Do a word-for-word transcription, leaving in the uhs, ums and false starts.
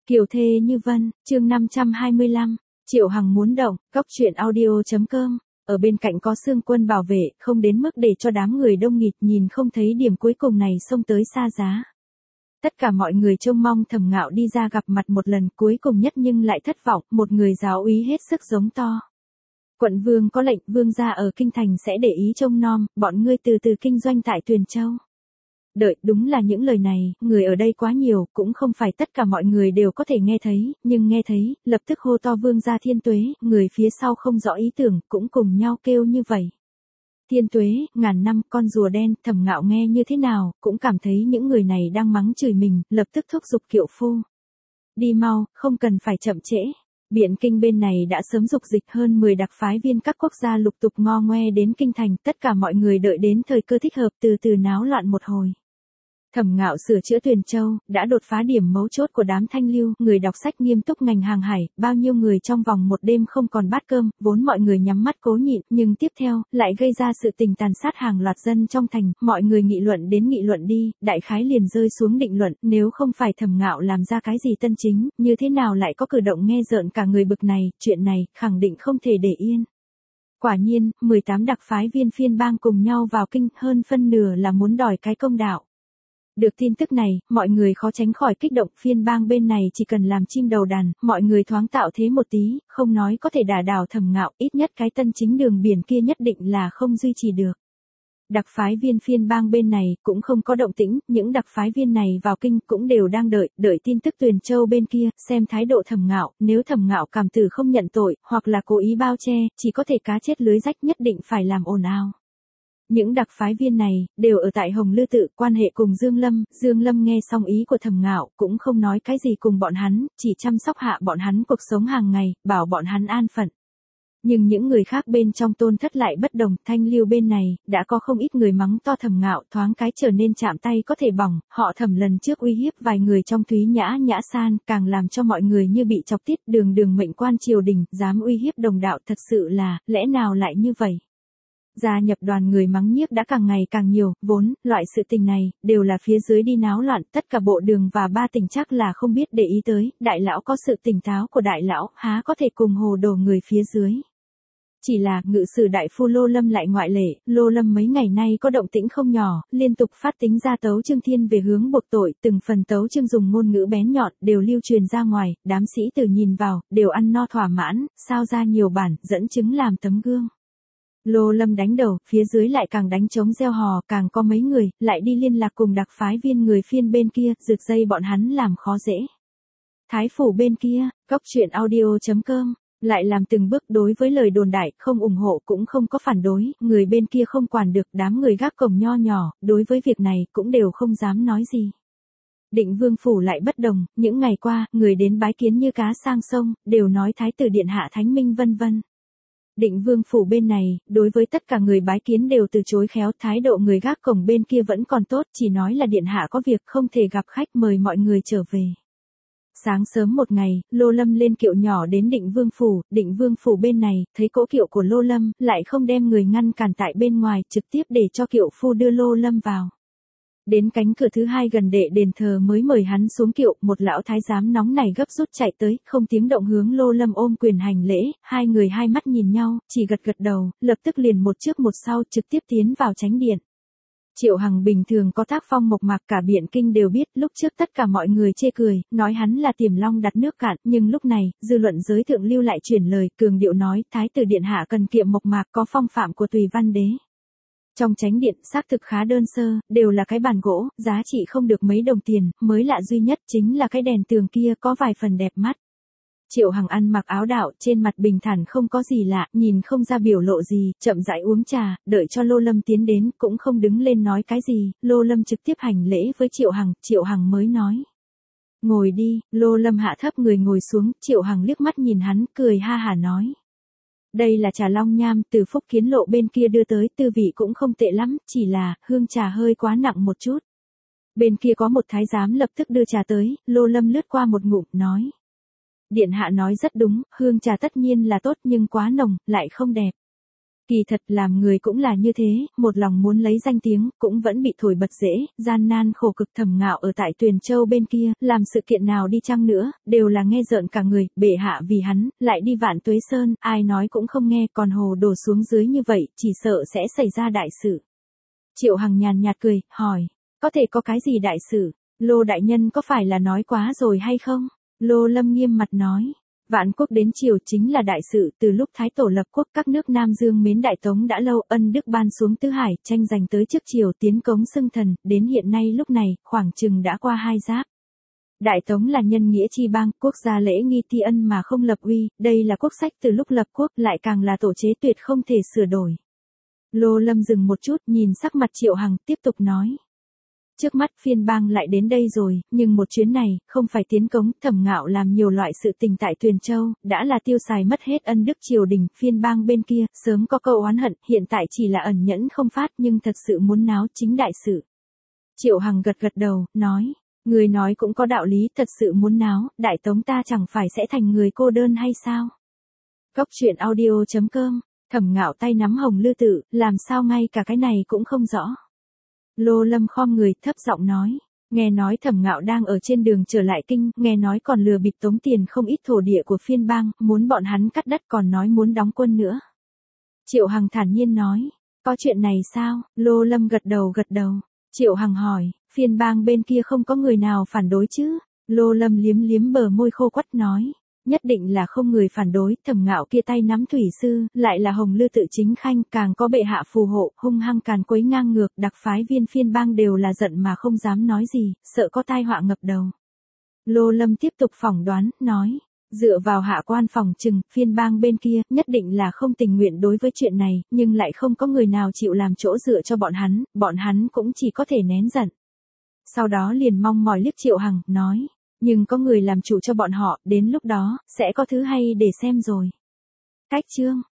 Kiều thê như vân, chương năm trăm hai mươi lăm, Triệu Hằng muốn động, góc truyện audio.com, ở bên cạnh có Sương Quân bảo vệ, không đến mức để cho đám người đông nghịt nhìn không thấy điểm cuối cùng này xông tới xa giá. Tất cả mọi người trông mong Thẩm Ngạo đi ra gặp mặt một lần cuối cùng nhất nhưng lại thất vọng, một người giáo úy hết sức giống to. Quận vương có lệnh, vương gia ở kinh thành sẽ để ý trông nom, bọn ngươi từ từ kinh doanh tại Tuyền Châu. Đợi, đúng là những lời này, người ở đây quá nhiều, cũng không phải tất cả mọi người đều có thể nghe thấy, nhưng nghe thấy, lập tức hô to vương gia thiên tuế, người phía sau không rõ ý tưởng, cũng cùng nhau kêu như vậy. Thiên tuế, ngàn năm, con rùa đen, Thẩm Ngạo nghe như thế nào, cũng cảm thấy những người này đang mắng chửi mình, lập tức thúc giục Kiệu Phu. Đi mau, không cần phải chậm trễ. Biện kinh bên này đã sớm dục dịch hơn mười đặc phái viên các quốc gia lục tục ngo ngoe đến kinh thành, tất cả mọi người đợi đến thời cơ thích hợp từ từ náo loạn một hồi. Thẩm Ngạo sửa chữa Tuyền Châu, đã đột phá điểm mấu chốt của đám thanh lưu, người đọc sách nghiêm túc ngành hàng hải, bao nhiêu người trong vòng một đêm không còn bát cơm, vốn mọi người nhắm mắt cố nhịn, nhưng tiếp theo, lại gây ra sự tình tàn sát hàng loạt dân trong thành, mọi người nghị luận đến nghị luận đi, đại khái liền rơi xuống định luận, nếu không phải Thẩm Ngạo làm ra cái gì tân chính, như thế nào lại có cử động nghe rợn cả người bực này, chuyện này, khẳng định không thể để yên. Quả nhiên, mười tám đặc phái viên phiên bang cùng nhau vào kinh, hơn phân nửa là muốn đòi cái công đạo. Được tin tức này, mọi người khó tránh khỏi kích động, phiên bang bên này chỉ cần làm chim đầu đàn, mọi người thoáng tạo thế một tí, không nói có thể đả đảo Thẩm Ngạo, ít nhất cái tân chính đường biển kia nhất định là không duy trì được. Đặc phái viên phiên bang bên này cũng không có động tĩnh, những đặc phái viên này vào kinh cũng đều đang đợi, đợi tin tức Tuyền Châu bên kia, xem thái độ Thẩm Ngạo, nếu Thẩm Ngạo cảm tử không nhận tội, hoặc là cố ý bao che, chỉ có thể cá chết lưới rách, nhất định phải làm ồn ào. Những đặc phái viên này, đều ở tại Hồng Lư Tự, quan hệ cùng Dương Lâm, Dương Lâm nghe xong ý của Thẩm Ngạo, cũng không nói cái gì cùng bọn hắn, chỉ chăm sóc hạ bọn hắn cuộc sống hàng ngày, bảo bọn hắn an phận. Nhưng những người khác bên trong Tôn Thất lại bất đồng, thanh lưu bên này, đã có không ít người mắng to Thẩm Ngạo, thoáng cái trở nên chạm tay có thể bỏng, họ Thẩm lần trước uy hiếp vài người trong Thúy Nhã Nhã San, càng làm cho mọi người như bị chọc tiết, đường đường mệnh quan triều đình, dám uy hiếp đồng đạo, thật sự là, lẽ nào lại như vậy? Gia nhập đoàn người mắng nhiếc đã càng ngày càng nhiều, vốn, loại sự tình này, đều là phía dưới đi náo loạn, tất cả bộ đường và ba tỉnh chắc là không biết để ý tới, đại lão có sự tỉnh táo của đại lão, há có thể cùng hồ đồ người phía dưới. Chỉ là, ngự sử đại phu Lô Lâm lại ngoại lệ, Lô Lâm mấy ngày nay có động tĩnh không nhỏ, liên tục phát tính ra tấu chương thiên về hướng buộc tội, từng phần tấu chương dùng ngôn ngữ bén nhọn, đều lưu truyền ra ngoài, đám sĩ tử nhìn vào, đều ăn no thỏa mãn, sao ra nhiều bản, dẫn chứng làm tấm gương. Lô Lâm đánh đầu, phía dưới lại càng đánh trống gieo hò, càng có mấy người, lại đi liên lạc cùng đặc phái viên người phiên bên kia, rực dây bọn hắn làm khó dễ. Thái phủ bên kia, góc truyện audio.com, lại làm từng bước đối với lời đồn đại, không ủng hộ cũng không có phản đối, người bên kia không quản được, đám người gác cổng nho nhỏ, đối với việc này cũng đều không dám nói gì. Định Vương phủ lại bất đồng, những ngày qua, người đến bái kiến như cá sang sông, đều nói thái tử điện hạ thánh minh vân vân. Định Vương phủ bên này, đối với tất cả người bái kiến đều từ chối khéo, thái độ người gác cổng bên kia vẫn còn tốt, chỉ nói là điện hạ có việc không thể gặp khách, mời mọi người trở về. Sáng sớm một ngày, Lô Lâm lên kiệu nhỏ đến Định Vương phủ, Định Vương phủ bên này, thấy cỗ kiệu của Lô Lâm, lại không đem người ngăn cản tại bên ngoài, trực tiếp để cho kiệu phu đưa Lô Lâm vào. Đến cánh cửa thứ hai gần đệ đền thờ mới mời hắn xuống kiệu, một lão thái giám nóng này gấp rút chạy tới, không tiếng động hướng Lô Lâm ôm quyền hành lễ, hai người hai mắt nhìn nhau, chỉ gật gật đầu, lập tức liền một trước một sau trực tiếp tiến vào chánh điện. Triệu Hằng bình thường có tác phong mộc mạc, cả Biện kinh đều biết, lúc trước tất cả mọi người chê cười, nói hắn là Tiềm Long đặt nước cạn, nhưng lúc này, dư luận giới thượng lưu lại truyền lời, cường điệu nói, thái tử điện hạ cần kiệm mộc mạc, có phong phạm của Tùy Văn đế. Trong chánh điện, xác thực khá đơn sơ, đều là cái bàn gỗ, giá trị không được mấy đồng tiền, mới lạ duy nhất chính là cái đèn tường kia có vài phần đẹp mắt. Triệu Hằng ăn mặc áo đạo, trên mặt bình thản không có gì lạ, nhìn không ra biểu lộ gì, chậm rãi uống trà, đợi cho Lô Lâm tiến đến, cũng không đứng lên nói cái gì, Lô Lâm trực tiếp hành lễ với Triệu Hằng, Triệu Hằng mới nói. Ngồi đi, Lô Lâm hạ thấp người ngồi xuống, Triệu Hằng liếc mắt nhìn hắn, cười ha hả nói. Đây là trà long nham, từ Phúc Kiến Lộ bên kia đưa tới, tư vị cũng không tệ lắm, chỉ là, hương trà hơi quá nặng một chút. Bên kia có một thái giám lập tức đưa trà tới, Lô Lâm lướt qua một ngụm, nói. Điện hạ nói rất đúng, hương trà tất nhiên là tốt nhưng quá nồng, lại không đẹp. Kỳ thật làm người cũng là như thế, một lòng muốn lấy danh tiếng, cũng vẫn bị thổi bật dễ, gian nan khổ cực. Thẩm Ngạo ở tại Tuyền Châu bên kia, làm sự kiện nào đi chăng nữa, đều là nghe rợn cả người, bệ hạ vì hắn, lại đi Vạn Tuế Sơn, ai nói cũng không nghe, còn hồ đổ xuống dưới như vậy, chỉ sợ sẽ xảy ra đại sự. Triệu Hằng nhàn nhạt cười, hỏi, có thể có cái gì đại sự, Lô đại nhân có phải là nói quá rồi hay không? Lô Lâm nghiêm mặt nói. Vạn quốc đến triều chính là đại sự, từ lúc Thái Tổ lập quốc các nước Nam Dương mến Đại Tống đã lâu, ân đức ban xuống tứ hải, tranh giành tới trước triều tiến cống xưng thần, đến hiện nay lúc này, khoảng chừng đã qua hai giáp. Đại Tống là nhân nghĩa chi bang, quốc gia lễ nghi ti ân mà không lập uy, đây là quốc sách từ lúc lập quốc, lại càng là tổ chế tuyệt không thể sửa đổi. Lô Lâm dừng một chút, nhìn sắc mặt Triệu Hằng, tiếp tục nói. Trước mắt phiên bang lại đến đây rồi, nhưng một chuyến này, không phải tiến cống, Thẩm Ngạo làm nhiều loại sự tình tại Tuyền Châu, đã là tiêu xài mất hết ân đức triều đình, phiên bang bên kia, sớm có câu oán hận, hiện tại chỉ là ẩn nhẫn không phát nhưng thật sự muốn náo chính đại sự. Triệu Hằng gật gật đầu, nói, người nói cũng có đạo lý, thật sự muốn náo, Đại Tống ta chẳng phải sẽ thành người cô đơn hay sao? Cốc truyện audio chấm com, Thẩm Ngạo tay nắm hồng lư tự, làm sao ngay cả cái này cũng không rõ. Lô Lâm khom người, thấp giọng nói, nghe nói Thẩm Ngạo đang ở trên đường trở lại kinh, nghe nói còn lừa bịp tống tiền không ít thổ địa của phiên bang, muốn bọn hắn cắt đất, còn nói muốn đóng quân nữa. Triệu Hằng thản nhiên nói, có chuyện này sao? Lô Lâm gật đầu gật đầu. Triệu Hằng hỏi, phiên bang bên kia không có người nào phản đối chứ? Lô Lâm liếm liếm bờ môi khô quắt nói, nhất định là không người phản đối. Thẩm Ngạo kia tay nắm thủy sư, lại là hồng lư tự chính khanh, càng có bệ hạ phù hộ, hung hăng càn quấy ngang ngược, đặc phái viên phiên bang đều là giận mà không dám nói gì, sợ có tai họa ngập đầu. Lô Lâm tiếp tục phỏng đoán, nói, dựa vào hạ quan phòng trừng, phiên bang bên kia, nhất định là không tình nguyện đối với chuyện này, nhưng lại không có người nào chịu làm chỗ dựa cho bọn hắn, bọn hắn cũng chỉ có thể nén giận. Sau đó liền mong mỏi liếc Triệu Hằng, nói, nhưng có người làm chủ cho bọn họ, đến lúc đó, sẽ có thứ hay để xem rồi. Cách chương